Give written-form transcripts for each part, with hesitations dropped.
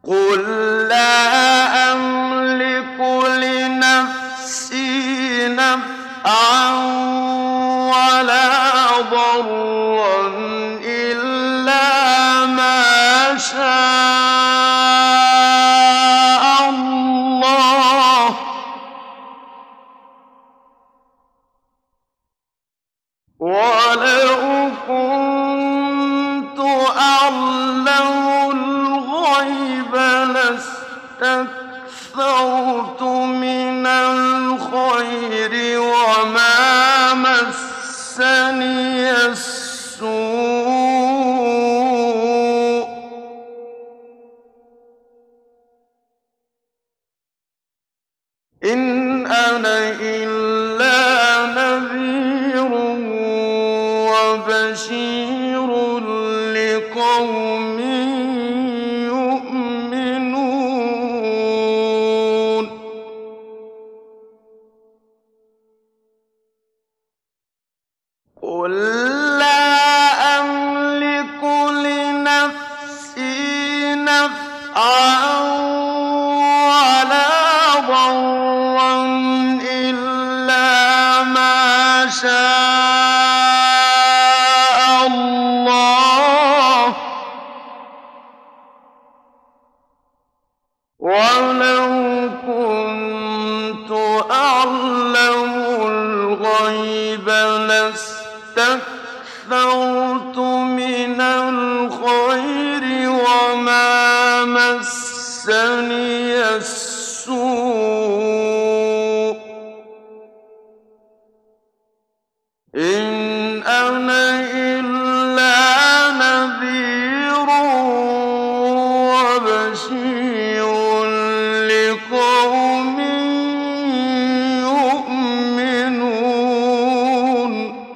قُل لَّا أَمْلِكُ لِنَفْسِي نَفْعًا وَلَا ضَرًّا إِلَّا مَا شَاءَ اللَّهُ ۗ وَلَوْ كُنتُ أَعْلَمُ الْغَيْبَ لَاسْتَكْثَرْتُ مِنَ الْخَيْرِ وَمَا مَسَّنِيَ السُّوءُ ۚ إِنْ أَنَا إِلَّا نَذِيرٌ وَبَشِيرٌ لِّقَوْمٍ يُؤْمِنُونَ قُل لَّا أَمْلِكُ لِنَفْسِي نَفْعًا وَلَا ضَرًّا إِلَّا مَا شَاءَ اللَّهُ ۗ وَلَوْ كُنتُ أَعْلَمُ الْغَيْبَ لَاسْتَكْثَرْتُ مِنَ الْخَيْرِ وَمَا مَسَّنِيَ السُّوءُ ۚ إِنْ أَنَا إِلَّا نَذِيرٌ وَبَشِيرٌ لِّقَوْمٍ يُؤْمِنُونَ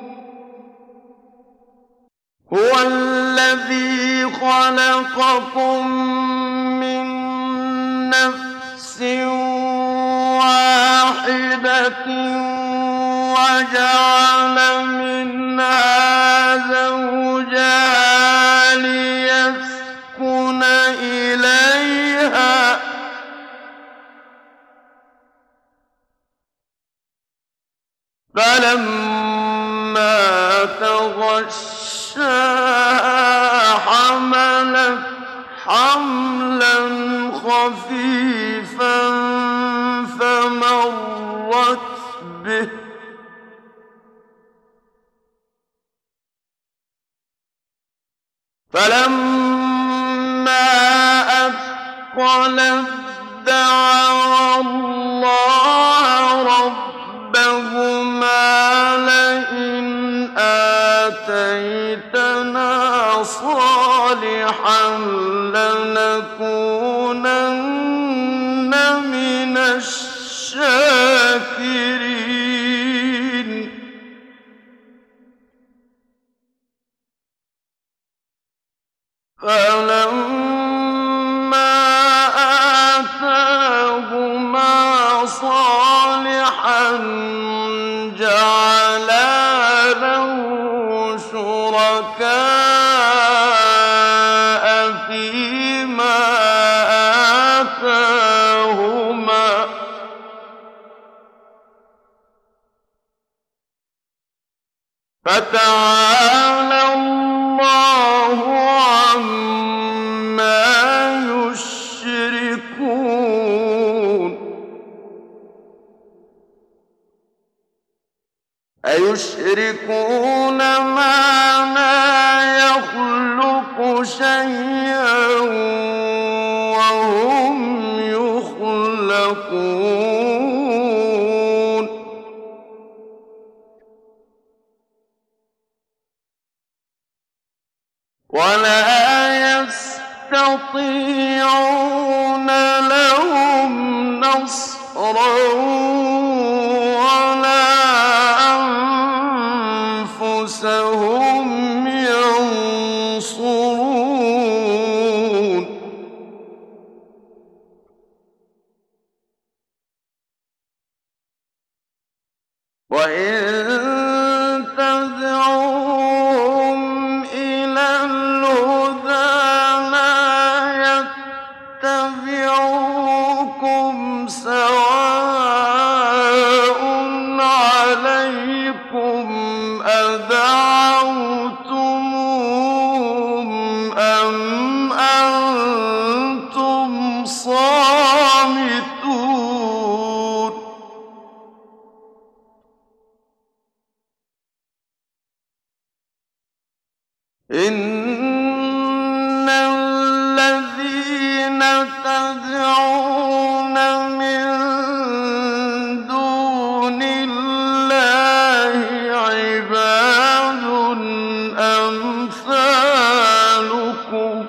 هُوَ الَّذِي خَلَقَكُم مِّن نَّفْسٍ وَاحِدَةٍ وَجَعَلَ مِنْهَا زَوْجَهَا لِيَسْكُنَ إِلَيْهَا ۖ فَلَمَّا تَغَشَّاهَا حَمَلَتْ حَمْلًا خَفِيفًا فَمَرَّتْ بِهِ ۖ فَلَمَّا أَثْقَلَتْ دَعَوَا اللَّهَ رَبَّهُمَا لَئِنْ آتَيْتَنَا صَالِحًا لَّنَكُونَنَّ مِنَ الشَّاكِرِينَ فَلَمَّا آتَاهُمَا صَالِحًا جَعَلَا لَهُ شُرَكَاءَ فِيمَا آتَاهُمَا ۚ فَتَعَالَى اللَّهُ عَمَّا يُشْرِكُونَ أَيُشْرِكُونَ مَا لَا يَخْلُقُ شَيْئًا وَهُمْ يُخْلَقُونَ وَلَا يَسْتَطِيعُونَ لَهُمْ نَصْرًا وَلَا أَنفُسَهُمْ يَنصُرُونَ وَإِن تَدْعُوهُمْ إِلَى الْهُدَىٰ لَا يَتَّبِعُونَكَ أَمْ أَنتُمْ صَامِتُونَ إِنَّ الَّذِينَ تَدْعُونَ مِن دُونِ اللَّهِ عِبَادٌ أَمْثَالُكُمْ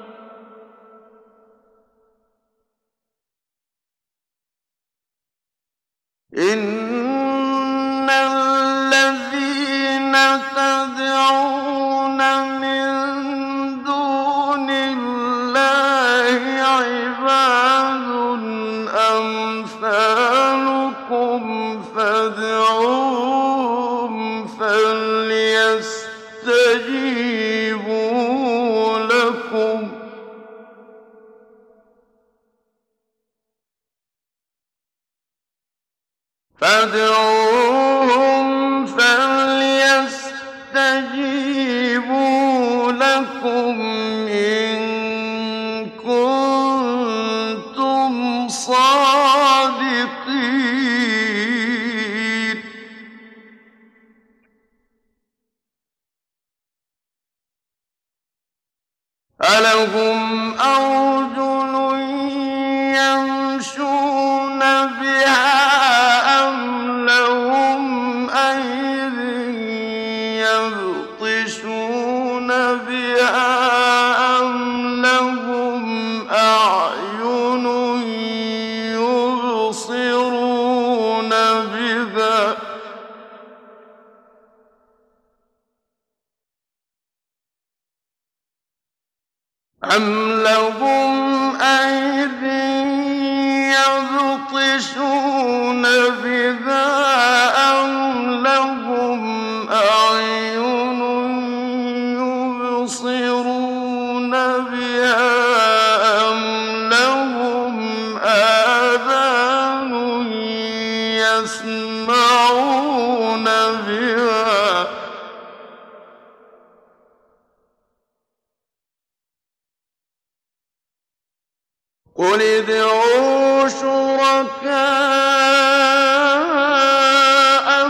إِنَّ الَّذِينَ تَدْعُونَ مِن دُونِ اللَّهِ عِبَادٌ أَمْثَالُكُمْ فادعوهم فليستجيبوا لكم إِن كُنتُمْ صَادِقِينَ أَلَهُمْ أَرْجُلٌ يَمْشُونَ بِهَا أَمْ لَهُمْ أَيْدٍ يَبْطِشُونَ بِهَا أَمْ لَهُمْ أَعْيُنٌ يُبْصِرُونَ بِهَا أَمْ لَهُمْ أَيْدٍ يَبْطِشُونَ بِهَا أَمْ لَهُمْ أَعْيُنٌ يُبْصِرُونَ بِهَا أَمْ لَهُمْ آذَانٌ يَسْمَعُونَ بِهَا قُلِ ادْعُوا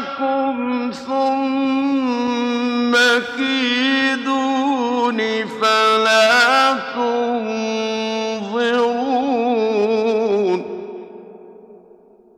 شُرَكَاءَكُمْ ثُمَّ كِيدُونِ